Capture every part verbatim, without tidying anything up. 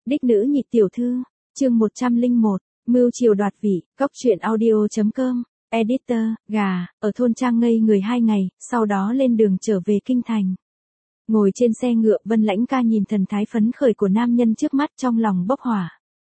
Đích nữ nhị tiểu thư, chương một trăm lẻ một, mưu triều đoạt vị, góc truyện audio.com, editor, gà, ở thôn trang ngây người hai ngày, sau đó lên đường trở về kinh thành. Ngồi trên xe ngựa, Vân Lãnh Ca nhìn thần thái phấn khởi của nam nhân trước mắt trong lòng bốc hỏa.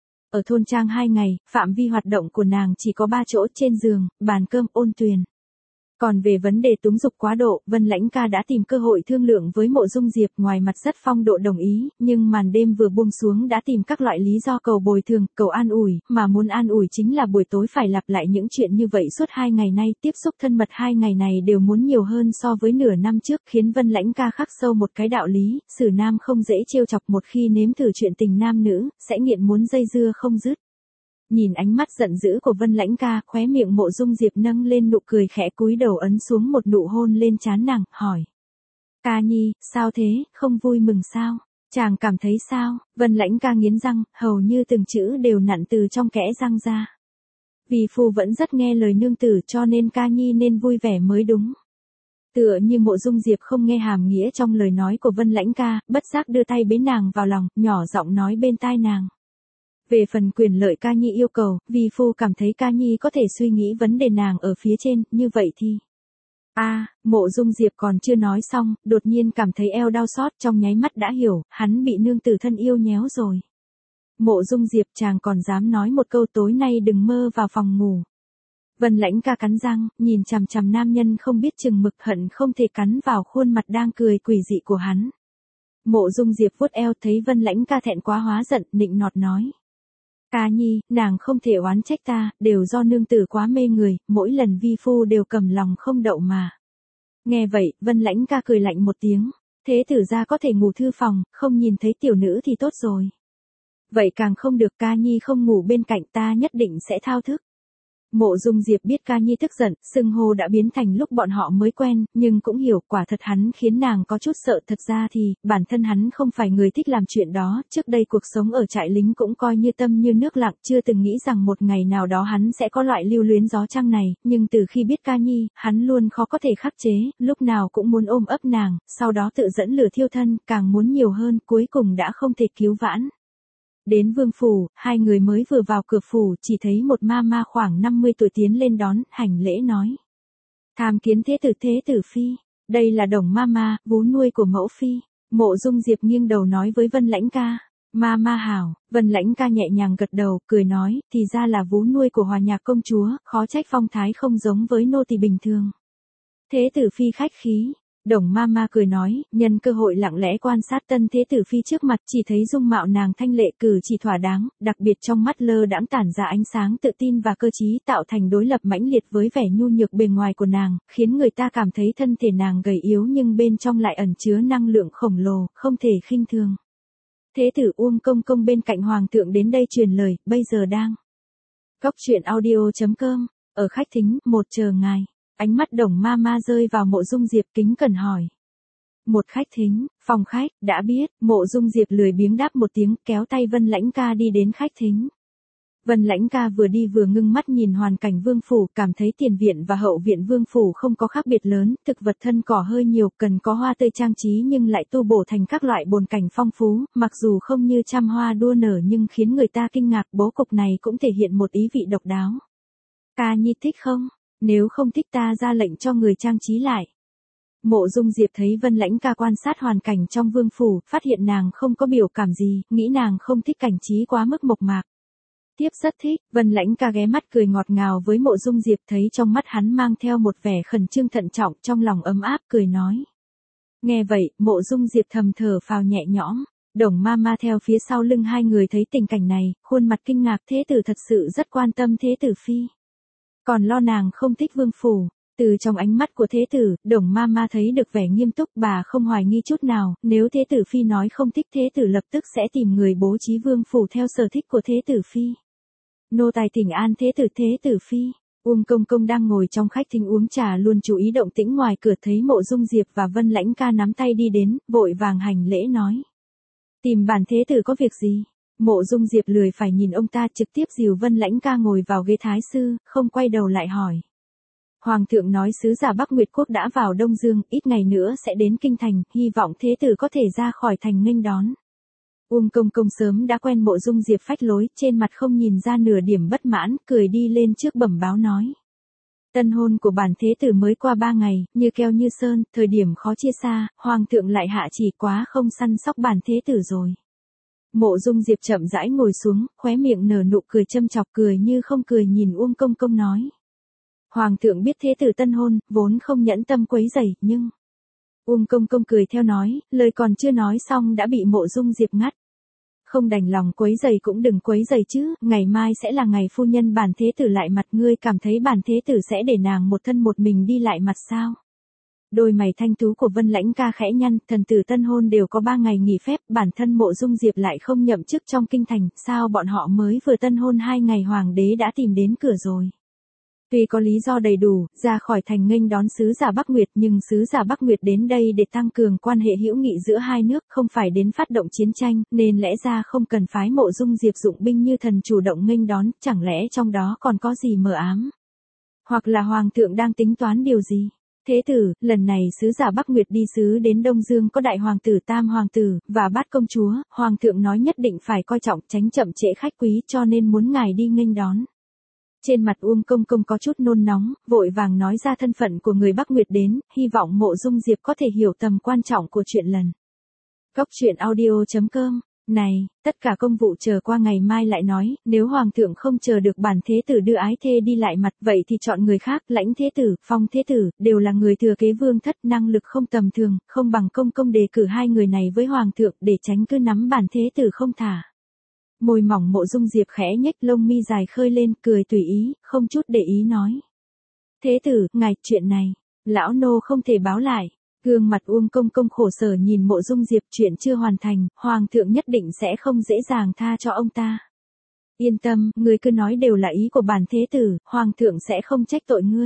Ở thôn trang hai ngày, phạm vi hoạt động của nàng chỉ có ba chỗ: trên giường, bàn cơm, ôn tuyền. Còn về vấn đề túng dục quá độ, Vân Lãnh Ca đã tìm cơ hội thương lượng với Mộ Dung Diệp, ngoài mặt rất phong độ đồng ý, nhưng màn đêm vừa buông xuống đã tìm các loại lý do cầu bồi thường, cầu an ủi, mà muốn an ủi chính là buổi tối phải lặp lại những chuyện như vậy suốt hai ngày nay, tiếp xúc thân mật hai ngày này đều muốn nhiều hơn so với nửa năm trước, khiến Vân Lãnh Ca khắc sâu một cái đạo lý, xử nam không dễ trêu chọc, một khi nếm thử chuyện tình nam nữ, sẽ nghiện muốn dây dưa không dứt. Nhìn ánh mắt giận dữ của Vân Lãnh Ca, khóe miệng Mộ Dung Diệp nâng lên nụ cười khẽ, cúi đầu ấn xuống một nụ hôn lên trán nàng, hỏi: Ca nhi, sao thế, không vui mừng sao? Chàng cảm thấy sao? Vân Lãnh Ca nghiến răng, hầu như từng chữ đều nặn từ trong kẽ răng ra. Vì phu vẫn rất nghe lời nương tử, cho nên ca nhi nên vui vẻ mới đúng. Tựa như Mộ Dung Diệp không nghe hàm nghĩa trong lời nói của Vân Lãnh Ca, bất giác đưa tay bế nàng vào lòng, nhỏ giọng nói bên tai nàng: Về phần quyền lợi ca nhi yêu cầu, vì phu cảm thấy ca nhi có thể suy nghĩ vấn đề nàng ở phía trên, như vậy thì... a à, Mộ Dung Diệp còn chưa nói xong, đột nhiên cảm thấy eo đau xót, trong nháy mắt đã hiểu, hắn bị nương tử thân yêu nhéo rồi. Mộ Dung Diệp, chàng còn dám nói một câu tối nay đừng mơ vào phòng ngủ. Vân Lãnh Ca cắn răng, nhìn chằm chằm nam nhân không biết chừng mực, hận không thể cắn vào khuôn mặt đang cười quỷ dị của hắn. Mộ Dung Diệp vuốt eo, thấy Vân Lãnh Ca thẹn quá hóa giận, nịnh nọt nói: Ca nhi, nàng không thể oán trách ta, đều do nương tử quá mê người, mỗi lần vi phu đều cầm lòng không đậu mà. Nghe vậy, Vân Lãnh Ca cười lạnh một tiếng: Thế tử gia có thể ngủ thư phòng, không nhìn thấy tiểu nữ thì tốt rồi. Vậy càng không được, ca nhi không ngủ bên cạnh ta nhất định sẽ thao thức. Mộ Dung Diệp biết ca nhi tức giận, xưng hô đã biến thành lúc bọn họ mới quen, nhưng cũng hiểu quả thật hắn khiến nàng có chút sợ. Thật ra thì, bản thân hắn không phải người thích làm chuyện đó, trước đây cuộc sống ở trại lính cũng coi như tâm như nước lặng, chưa từng nghĩ rằng một ngày nào đó hắn sẽ có loại lưu luyến gió trăng này, nhưng từ khi biết ca nhi, hắn luôn khó có thể khắc chế, lúc nào cũng muốn ôm ấp nàng, sau đó tự dẫn lửa thiêu thân, càng muốn nhiều hơn, cuối cùng đã không thể cứu vãn. Đến vương phủ, hai người mới vừa vào cửa phủ, chỉ thấy một ma ma khoảng năm mươi tuổi tiến lên đón, hành lễ nói: Tham kiến thế tử, thế tử phi, đây là Đồng ma ma, vú nuôi của mẫu phi. Mộ Dung Diệp nghiêng đầu nói với Vân Lãnh Ca: Ma ma hảo. Vân Lãnh Ca nhẹ nhàng gật đầu, cười nói: Thì ra là vú nuôi của Hòa Nhạc công chúa, khó trách phong thái không giống với nô tỳ bình thường. Thế tử phi khách khí. Đồng ma ma cười nói, nhân cơ hội lặng lẽ quan sát tân thế tử phi trước mặt, chỉ thấy dung mạo nàng thanh lệ, cử chỉ thỏa đáng, đặc biệt trong mắt lơ đãng tản ra ánh sáng tự tin và cơ trí, tạo thành đối lập mãnh liệt với vẻ nhu nhược bề ngoài của nàng, khiến người ta cảm thấy thân thể nàng gầy yếu nhưng bên trong lại ẩn chứa năng lượng khổng lồ, không thể khinh thường. Thế tử Uông công công bên cạnh hoàng thượng đến đây truyền lời, bây giờ đang góc truyện audio.com, ở khách thính, một chờ ngài. Ánh mắt Đồng ma ma rơi vào Mộ Dung Diệp, kính cẩn hỏi: Một khách thính, phòng khách, đã biết. Mộ Dung Diệp lười biếng đáp một tiếng, kéo tay Vân Lãnh Ca đi đến khách thính. Vân Lãnh Ca vừa đi vừa ngưng mắt nhìn hoàn cảnh vương phủ, cảm thấy tiền viện và hậu viện vương phủ không có khác biệt lớn, thực vật thân cỏ hơi nhiều, cần có hoa tươi trang trí nhưng lại tu bổ thành các loại bồn cảnh phong phú, mặc dù không như trăm hoa đua nở nhưng khiến người ta kinh ngạc, bố cục này cũng thể hiện một ý vị độc đáo. Ca nhi thích không? Nếu không thích ta ra lệnh cho người trang trí lại. Mộ Dung Diệp thấy Vân Lãnh Ca quan sát hoàn cảnh trong vương phủ, phát hiện nàng không có biểu cảm gì, nghĩ nàng không thích cảnh trí quá mức mộc mạc. Tiếp rất thích, Vân Lãnh Ca ghé mắt cười ngọt ngào với Mộ Dung Diệp, thấy trong mắt hắn mang theo một vẻ khẩn trương thận trọng, trong lòng ấm áp, cười nói. Nghe vậy, Mộ Dung Diệp thầm thở phào nhẹ nhõm. Đồng ma ma theo phía sau lưng hai người thấy tình cảnh này, khuôn mặt kinh ngạc, thế tử thật sự rất quan tâm thế tử phi. Còn lo nàng không thích vương phủ. Từ trong ánh mắt của thế tử, Đồng ma ma thấy được vẻ nghiêm túc, bà không hoài nghi chút nào, nếu thế tử phi nói không thích, thế tử lập tức sẽ tìm người bố trí vương phủ theo sở thích của thế tử phi. Nô tài thỉnh an thế tử, thế tử phi. Uông công công đang ngồi trong khách thính uống trà luôn chú ý động tĩnh ngoài cửa, thấy Mộ Dung Diệp và Vân Lãnh Ca nắm tay đi đến, vội vàng hành lễ nói: Tìm bản thế tử có việc gì? Mộ Dung Diệp lười phải nhìn ông ta, trực tiếp dìu Vân Lãnh Ca ngồi vào ghế thái sư, không quay đầu lại hỏi. Hoàng thượng nói sứ giả Bắc Nguyệt Quốc đã vào Đông Dương, ít ngày nữa sẽ đến kinh thành, hy vọng thế tử có thể ra khỏi thành nghênh đón. Uông Công Công sớm đã quen Mộ Dung Diệp phách lối, trên mặt không nhìn ra nửa điểm bất mãn, cười đi lên trước bẩm báo nói. Tân hôn của bản thế tử mới qua ba ngày, như keo như sơn, thời điểm khó chia xa, hoàng thượng lại hạ chỉ quá không săn sóc bản thế tử rồi. Mộ Dung Diệp chậm rãi ngồi xuống, khóe miệng nở nụ cười châm chọc, cười như không cười nhìn Uông Công Công nói. Hoàng thượng biết thế tử tân hôn, vốn không nhẫn tâm quấy rầy, nhưng... Uông Công Công cười theo nói, lời còn chưa nói xong đã bị Mộ Dung Diệp ngắt. Không đành lòng quấy rầy cũng đừng quấy rầy chứ, ngày mai sẽ là ngày phu nhân bản thế tử lại mặt, ngươi cảm thấy bản thế tử sẽ để nàng một thân một mình đi lại mặt sao? Đôi mày thanh tú của Vân Lãnh Ca khẽ nhăn, thần tử tân hôn đều có ba ngày nghỉ phép, bản thân Mộ Dung Diệp lại không nhậm chức trong kinh thành, sao bọn họ mới vừa tân hôn hai ngày hoàng đế đã tìm đến cửa rồi. Tuy có lý do đầy đủ, ra khỏi thành nghênh đón sứ giả Bắc Nguyệt, nhưng sứ giả Bắc Nguyệt đến đây để tăng cường quan hệ hữu nghị giữa hai nước, không phải đến phát động chiến tranh, nên lẽ ra không cần phái Mộ Dung Diệp dụng binh như thần chủ động nghênh đón, chẳng lẽ trong đó còn có gì mờ ám? Hoặc là hoàng thượng đang tính toán điều gì? Thế tử, lần này sứ giả Bắc Nguyệt đi sứ đến Đông Dương có đại hoàng tử, tam hoàng tử, và bát công chúa, hoàng thượng nói nhất định phải coi trọng, tránh chậm trễ khách quý, cho nên muốn ngài đi nghênh đón. Trên mặt Uông Công Công có chút nôn nóng, vội vàng nói ra thân phận của người Bắc Nguyệt đến, hy vọng Mộ Dung Diệp có thể hiểu tầm quan trọng của chuyện lần. Góc truyện audio chấm com. Này, tất cả công vụ chờ qua ngày mai lại nói, nếu hoàng thượng không chờ được bản thế tử đưa ái thê đi lại mặt, vậy thì chọn người khác, Lãnh thế tử, Phong thế tử, đều là người thừa kế vương thất, năng lực không tầm thường, không bằng Công Công đề cử hai người này với hoàng thượng để tránh cứ nắm bản thế tử không thả. Môi mỏng Mộ Dung Diệp khẽ nhếch, lông mi dài khơi lên, cười tùy ý, không chút để ý nói. Thế tử, ngài, chuyện này, lão nô không thể báo lại. Gương mặt Uông Công Công khổ sở nhìn Mộ Dung Diệp, chuyện chưa hoàn thành, hoàng thượng nhất định sẽ không dễ dàng tha cho ông ta. Yên tâm, ngươi cứ nói đều là ý của bản thế tử, hoàng thượng sẽ không trách tội ngươi.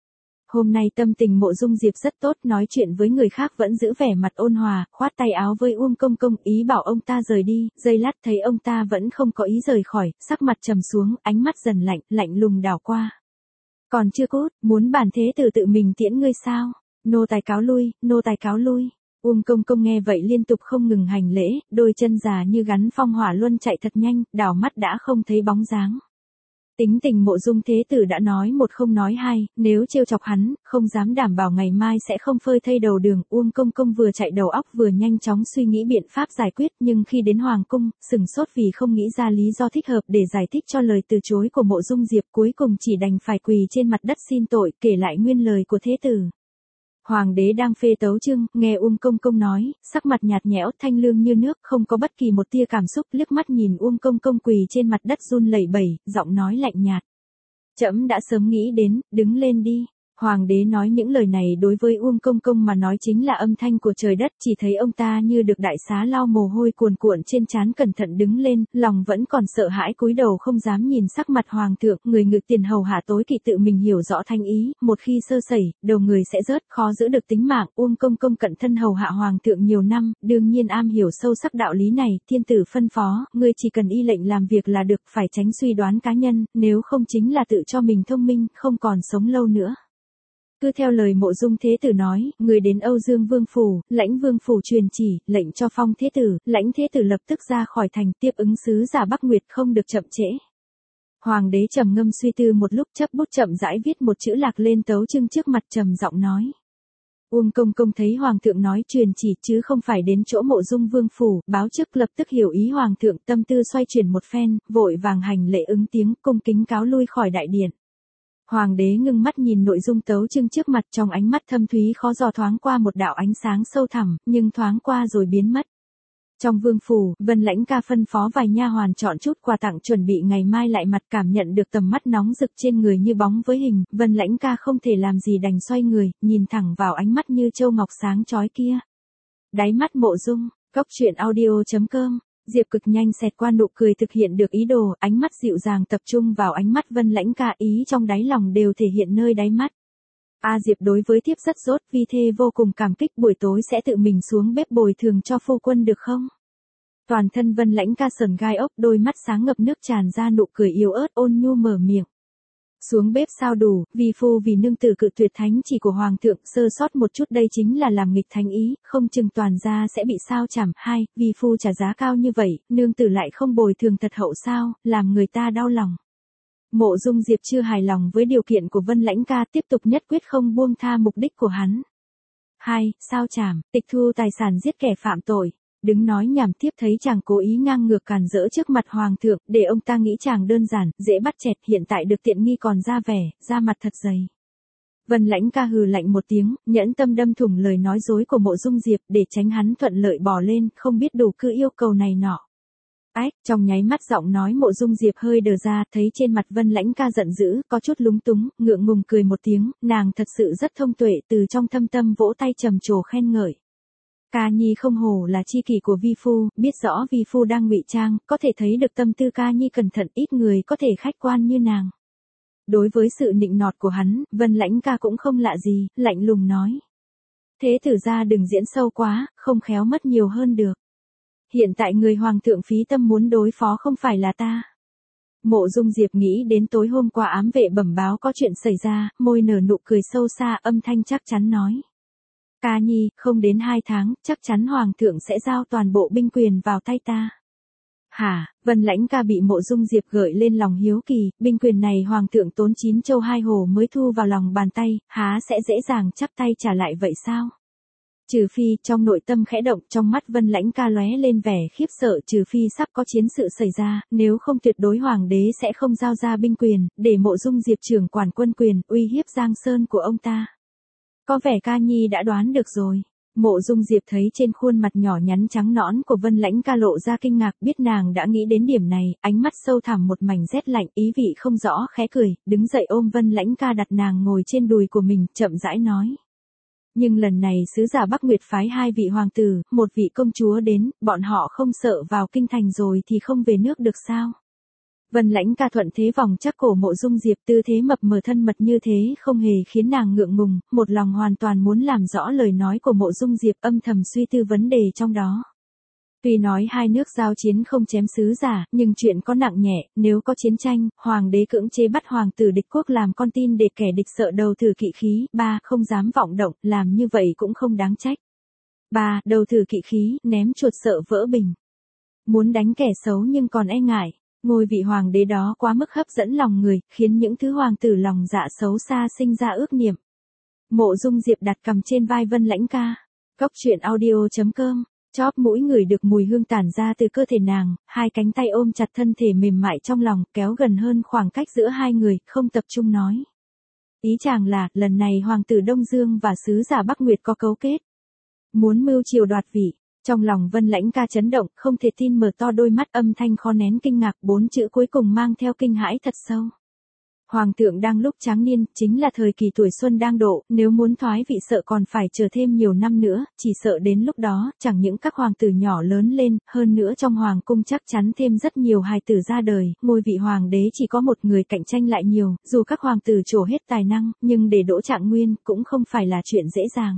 Hôm nay tâm tình Mộ Dung Diệp rất tốt, nói chuyện với người khác vẫn giữ vẻ mặt ôn hòa, khoát tay áo với Uông Công Công, ý bảo ông ta rời đi, giây lát thấy ông ta vẫn không có ý rời khỏi, sắc mặt trầm xuống, ánh mắt dần lạnh, lạnh lùng đảo qua. Còn chưa cút, muốn bản thế tử tự mình tiễn ngươi sao? Nô tài cáo lui, nô tài cáo lui. Uông Công Công nghe vậy liên tục không ngừng hành lễ, đôi chân già như gắn phong hỏa luân chạy thật nhanh, đảo mắt đã không thấy bóng dáng. Tính tình Mộ Dung thế tử đã nói một không nói hai, nếu trêu chọc hắn, không dám đảm bảo ngày mai sẽ không phơi thây đầu đường. Uông Công Công vừa chạy đầu óc vừa nhanh chóng suy nghĩ biện pháp giải quyết, nhưng khi đến hoàng cung, sừng sốt vì không nghĩ ra lý do thích hợp để giải thích cho lời từ chối của Mộ Dung Diệp, cuối cùng chỉ đành phải quỳ trên mặt đất xin tội, kể lại nguyên lời của thế tử. Hoàng đế đang phê tấu chương, nghe Uông Công Công nói, sắc mặt nhạt nhẽo, thanh lương như nước, không có bất kỳ một tia cảm xúc, liếc mắt nhìn Uông Công Công quỳ trên mặt đất run lẩy bẩy, giọng nói lạnh nhạt. Trẫm đã sớm nghĩ đến, đứng lên đi. Hoàng đế nói những lời này đối với Uông Công Công mà nói chính là âm thanh của trời đất, chỉ thấy ông ta như được đại xá lau mồ hôi cuồn cuộn trên trán, cẩn thận đứng lên, lòng vẫn còn sợ hãi cúi đầu không dám nhìn sắc mặt hoàng thượng, người ngự tiền hầu hạ tối kỵ tự mình hiểu rõ thanh ý, một khi sơ sẩy, đầu người sẽ rớt, khó giữ được tính mạng. Uông Công Công cận thân hầu hạ hoàng thượng nhiều năm, đương nhiên am hiểu sâu sắc đạo lý này, thiên tử phân phó, ngươi chỉ cần y lệnh làm việc là được, phải tránh suy đoán cá nhân, nếu không chính là tự cho mình thông minh, không còn sống lâu nữa. Cứ theo lời Mộ Dung thế tử nói, người đến Âu Dương Vương phủ, Lãnh Vương phủ truyền chỉ, lệnh cho Phong thế tử, Lãnh thế tử lập tức ra khỏi thành, tiếp ứng sứ giả Bắc Nguyệt, không được chậm trễ. Hoàng đế trầm ngâm suy tư một lúc, chấp bút chậm rãi viết một chữ lạc lên tấu chương trước mặt, trầm giọng nói. Uông Công Công thấy hoàng thượng nói truyền chỉ chứ không phải đến chỗ Mộ Dung Vương phủ, báo trước lập tức hiểu ý hoàng thượng, tâm tư xoay chuyển một phen, vội vàng hành lễ ứng tiếng, cung kính cáo lui khỏi đại điện. Hoàng đế ngưng mắt nhìn nội dung tấu chương trước mặt, trong ánh mắt thâm thúy khó dò thoáng qua một đạo ánh sáng sâu thẳm, nhưng thoáng qua rồi biến mất. Trong vương phủ, Vân Lãnh Ca phân phó vài nha hoàn chọn chút quà tặng chuẩn bị ngày mai lại mặt, cảm nhận được tầm mắt nóng rực trên người như bóng với hình, Vân Lãnh Ca không thể làm gì đành xoay người, nhìn thẳng vào ánh mắt như châu ngọc sáng chói kia. Đáy mắt Mộ Dung, góc truyện audio chấm com. Diệp cực nhanh xẹt qua nụ cười thực hiện được ý đồ, ánh mắt dịu dàng tập trung vào ánh mắt Vân Lãnh Ca, ý trong đáy lòng đều thể hiện nơi đáy mắt. A Diệp đối với thiếp rất rốt, vi thê vô cùng cảm kích, buổi tối sẽ tự mình xuống bếp bồi thường cho phu quân được không? Toàn thân Vân Lãnh Ca sờn gai ốc, đôi mắt sáng ngập nước tràn ra nụ cười yếu ớt ôn nhu mở miệng. Xuống bếp sao đủ, vi phu vì nương tử cự tuyệt thánh chỉ của hoàng thượng, sơ sót một chút đây chính là làm nghịch thánh ý, không chừng toàn gia sẽ bị sao chảm. Hai, vi phu trả giá cao như vậy, nương tử lại không bồi thường thật hậu sao, làm người ta đau lòng. Mộ Dung Diệp chưa hài lòng với điều kiện của Vân Lãnh Ca, tiếp tục nhất quyết không buông tha mục đích của hắn. Hai, sao chảm, tịch thu tài sản giết kẻ phạm tội. Đứng nói nhảm tiếp thấy chàng cố ý ngang ngược càn rỡ trước mặt hoàng thượng, để ông ta nghĩ chàng đơn giản, dễ bắt chẹt, hiện tại được tiện nghi còn ra vẻ, ra mặt thật dày. Vân Lãnh Ca hừ lạnh một tiếng, nhẫn tâm đâm thủng lời nói dối của Mộ Dung Diệp để tránh hắn thuận lợi bỏ lên, không biết đủ cứ yêu cầu này nọ. Ách, trong nháy mắt giọng nói Mộ Dung Diệp hơi đờ ra, thấy trên mặt Vân Lãnh Ca giận dữ, có chút lúng túng, ngượng ngùng cười một tiếng, nàng thật sự rất thông tuệ, từ trong thâm tâm vỗ tay trầm trồ khen ngợi. Ca Nhi không hổ là chi kỷ của vi phu, biết rõ vi phu đang ngụy trang, có thể thấy được tâm tư Ca Nhi cẩn thận, ít người có thể khách quan như nàng. Đối với sự nịnh nọt của hắn, Vân Lãnh Ca cũng không lạ gì, lạnh lùng nói. Thế tử ra đừng diễn sâu quá, không khéo mất nhiều hơn được. Hiện tại người hoàng thượng phí tâm muốn đối phó không phải là ta. Mộ Dung Diệp nghĩ đến tối hôm qua ám vệ bẩm báo có chuyện xảy ra, môi nở nụ cười sâu xa, âm thanh chắc chắn nói. Ca Nhi, không đến hai tháng, chắc chắn hoàng thượng sẽ giao toàn bộ binh quyền vào tay ta. Hả, Vân Lãnh Ca bị Mộ Dung Diệp gợi lên lòng hiếu kỳ, binh quyền này hoàng thượng tốn chín châu hai hồ mới thu vào lòng bàn tay, há sẽ dễ dàng chắp tay trả lại vậy sao? Trừ phi, trong nội tâm khẽ động, trong mắt Vân Lãnh Ca lóe lên vẻ khiếp sợ, trừ phi sắp có chiến sự xảy ra, nếu không tuyệt đối hoàng đế sẽ không giao ra binh quyền, để Mộ Dung Diệp trưởng quản quân quyền, uy hiếp Giang Sơn của ông ta. Có vẻ Ca Nhi đã đoán được rồi. Mộ Dung Diệp thấy trên khuôn mặt nhỏ nhắn trắng nõn của Vân Lãnh Ca lộ ra kinh ngạc, biết nàng đã nghĩ đến điểm này, ánh mắt sâu thẳm một mảnh rét lạnh, ý vị không rõ, khẽ cười, đứng dậy ôm Vân Lãnh Ca đặt nàng ngồi trên đùi của mình, chậm rãi nói. Nhưng lần này sứ giả Bắc Nguyệt phái hai vị hoàng tử, một vị công chúa đến, bọn họ không sợ vào kinh thành rồi thì không về nước được sao? Vân Lãnh Ca thuận thế vòng chắc cổ Mộ Dung Diệp, tư thế mập mờ thân mật như thế không hề khiến nàng ngượng ngùng, một lòng hoàn toàn muốn làm rõ lời nói của Mộ Dung Diệp, âm thầm suy tư vấn đề trong đó. Tuy nói hai nước giao chiến không chém sứ giả, nhưng chuyện có nặng nhẹ, nếu có chiến tranh, hoàng đế cưỡng chế bắt hoàng tử địch quốc làm con tin để kẻ địch sợ đầu thử kỵ khí. Ba, không dám vọng động, làm như vậy cũng không đáng trách. Ba, đầu thử kỵ khí, ném chuột sợ vỡ bình. Muốn đánh kẻ xấu nhưng còn e ngại. Ngôi vị hoàng đế đó quá mức hấp dẫn lòng người, khiến những thứ hoàng tử lòng dạ xấu xa sinh ra ước niệm. Mộ Dung Diệp đặt cằm trên vai Vân Lãnh Ca. Góc truyện audio chấm com. Chóp mũi ngửi được mùi hương tản ra từ cơ thể nàng, hai cánh tay ôm chặt thân thể mềm mại trong lòng, kéo gần hơn khoảng cách giữa hai người, không tập trung nói. Ý chàng là, lần này hoàng tử Đông Dương và sứ giả Bắc Nguyệt có cấu kết. Muốn mưu triều đoạt vị. Trong lòng Vân Lãnh Ca chấn động, không thể tin, mở to đôi mắt, âm thanh khó nén kinh ngạc, bốn chữ cuối cùng mang theo kinh hãi thật sâu. Hoàng thượng đang lúc tráng niên, chính là thời kỳ tuổi xuân đang độ, nếu muốn thoái vị sợ còn phải chờ thêm nhiều năm nữa, chỉ sợ đến lúc đó, chẳng những các hoàng tử nhỏ lớn lên, hơn nữa trong hoàng cung chắc chắn thêm rất nhiều hài tử ra đời, ngôi vị hoàng đế chỉ có một người, cạnh tranh lại nhiều, dù các hoàng tử trổ hết tài năng, nhưng để đỗ Trạng Nguyên, cũng không phải là chuyện dễ dàng.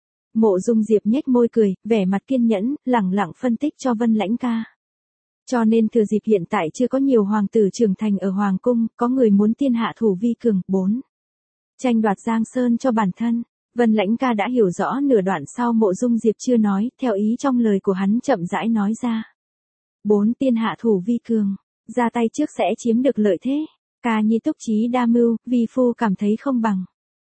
Mộ Dung Diệp nhếch môi cười, vẻ mặt kiên nhẫn, lẳng lặng phân tích cho Vân Lãnh Ca. Cho nên thừa dịp hiện tại chưa có nhiều hoàng tử trưởng thành ở hoàng cung, có người muốn tiên hạ thủ vi cường. Bốn. Tranh đoạt Giang Sơn cho bản thân. Vân Lãnh Ca đã hiểu rõ nửa đoạn sau Mộ Dung Diệp chưa nói, theo ý trong lời của hắn chậm rãi nói ra. Bốn. Tiên hạ thủ vi cường. Ra tay trước sẽ chiếm được lợi thế. Ca Nhi túc trí đa mưu, vi phu cảm thấy không bằng.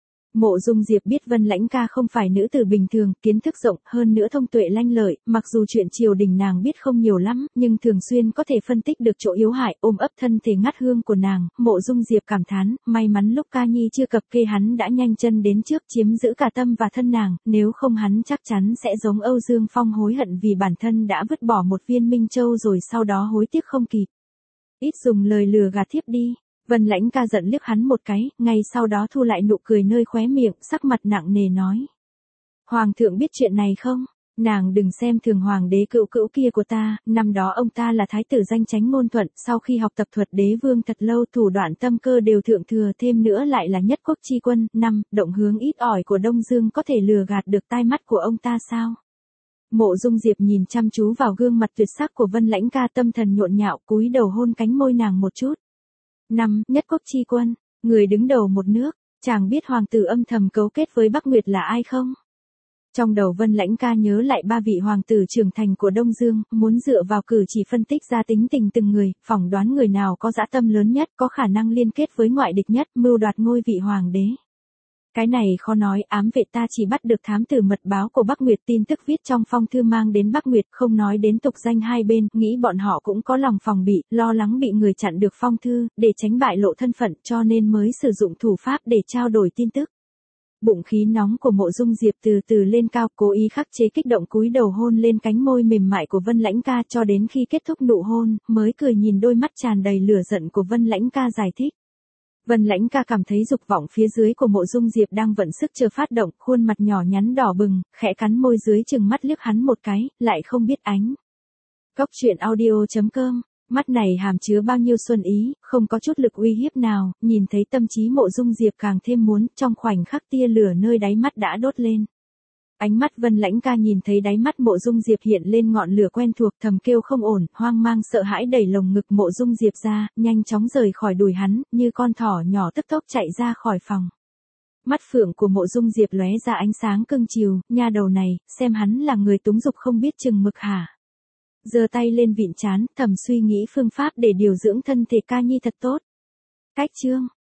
Mộ Dung Diệp biết Vân Lãnh Ca không phải nữ tử bình thường, kiến thức rộng, hơn nữa thông tuệ lanh lợi, mặc dù chuyện triều đình nàng biết không nhiều lắm, nhưng thường xuyên có thể phân tích được chỗ yếu hại, ôm ấp thân thể ngắt hương của nàng. Mộ Dung Diệp cảm thán, may mắn lúc Ca Nhi chưa cập kê hắn đã nhanh chân đến trước, chiếm giữ cả tâm và thân nàng, nếu không hắn chắc chắn sẽ giống Âu Dương Phong hối hận vì bản thân đã vứt bỏ một viên Minh Châu rồi sau đó hối tiếc không kịp. Ít dùng lời lừa gạt thiếp đi. Vân Lãnh Ca giận liếc hắn một cái, ngay sau đó thu lại nụ cười nơi khóe miệng, sắc mặt nặng nề nói. Hoàng thượng biết chuyện này không? Nàng đừng xem thường hoàng đế cựu cữu kia của ta, năm đó ông ta là thái tử danh chánh ngôn thuận, sau khi học tập thuật đế vương thật lâu, thủ đoạn tâm cơ đều thượng thừa, thêm nữa lại là nhất quốc chi quân. Năm, động hướng ít ỏi của Đông Dương có thể lừa gạt được tai mắt của ông ta sao? Mộ Dung Diệp nhìn chăm chú vào gương mặt tuyệt sắc của Vân Lãnh Ca, tâm thần nhộn nhạo, cúi đầu hôn cánh môi nàng một chút. Năm, nhất quốc chi quân. Người đứng đầu một nước, chàng biết hoàng tử âm thầm cấu kết với Bắc Nguyệt là ai không? Trong đầu Vân Lãnh Ca nhớ lại ba vị hoàng tử trưởng thành của Đông Dương, muốn dựa vào cử chỉ phân tích ra tính tình từng người, phỏng đoán người nào có dã tâm lớn nhất, có khả năng liên kết với ngoại địch nhất, mưu đoạt ngôi vị hoàng đế. Cái này khó nói, ám vệ ta chỉ bắt được thám tử mật báo của Bắc Nguyệt, tin tức viết trong phong thư mang đến Bắc Nguyệt, không nói đến tục danh hai bên, nghĩ bọn họ cũng có lòng phòng bị, lo lắng bị người chặn được phong thư, để tránh bại lộ thân phận, cho nên mới sử dụng thủ pháp để trao đổi tin tức. Bụng khí nóng của Mộ Dung Diệp từ từ lên cao, cố ý khắc chế kích động cúi đầu hôn lên cánh môi mềm mại của Vân Lãnh Ca, cho đến khi kết thúc nụ hôn, mới cười nhìn đôi mắt tràn đầy lửa giận của Vân Lãnh Ca giải thích. Vân Lãnh Ca cảm thấy dục vọng phía dưới của Mộ Dung Diệp đang vận sức chờ phát động, khuôn mặt nhỏ nhắn đỏ bừng, khẽ cắn môi dưới chừng mắt liếc hắn một cái, lại không biết ánh. Góc truyện audio chấm com. Mắt này hàm chứa bao nhiêu xuân ý, không có chút lực uy hiếp nào, nhìn thấy tâm trí Mộ Dung Diệp càng thêm muốn, trong khoảnh khắc tia lửa nơi đáy mắt đã đốt lên. Ánh mắt Vân Lãnh Ca nhìn thấy đáy mắt Mộ Dung Diệp hiện lên ngọn lửa quen thuộc, thầm kêu không ổn, hoang mang sợ hãi đẩy lồng ngực Mộ Dung Diệp ra, nhanh chóng rời khỏi đùi hắn, như con thỏ nhỏ tức tốc chạy ra khỏi phòng. Mắt phượng của Mộ Dung Diệp lóe ra ánh sáng cưng chiều, nha đầu này, xem hắn là người túng dục không biết chừng mực hả? Giơ tay lên vịn trán, thầm suy nghĩ phương pháp để điều dưỡng thân thể ca nhi thật tốt. Cách chương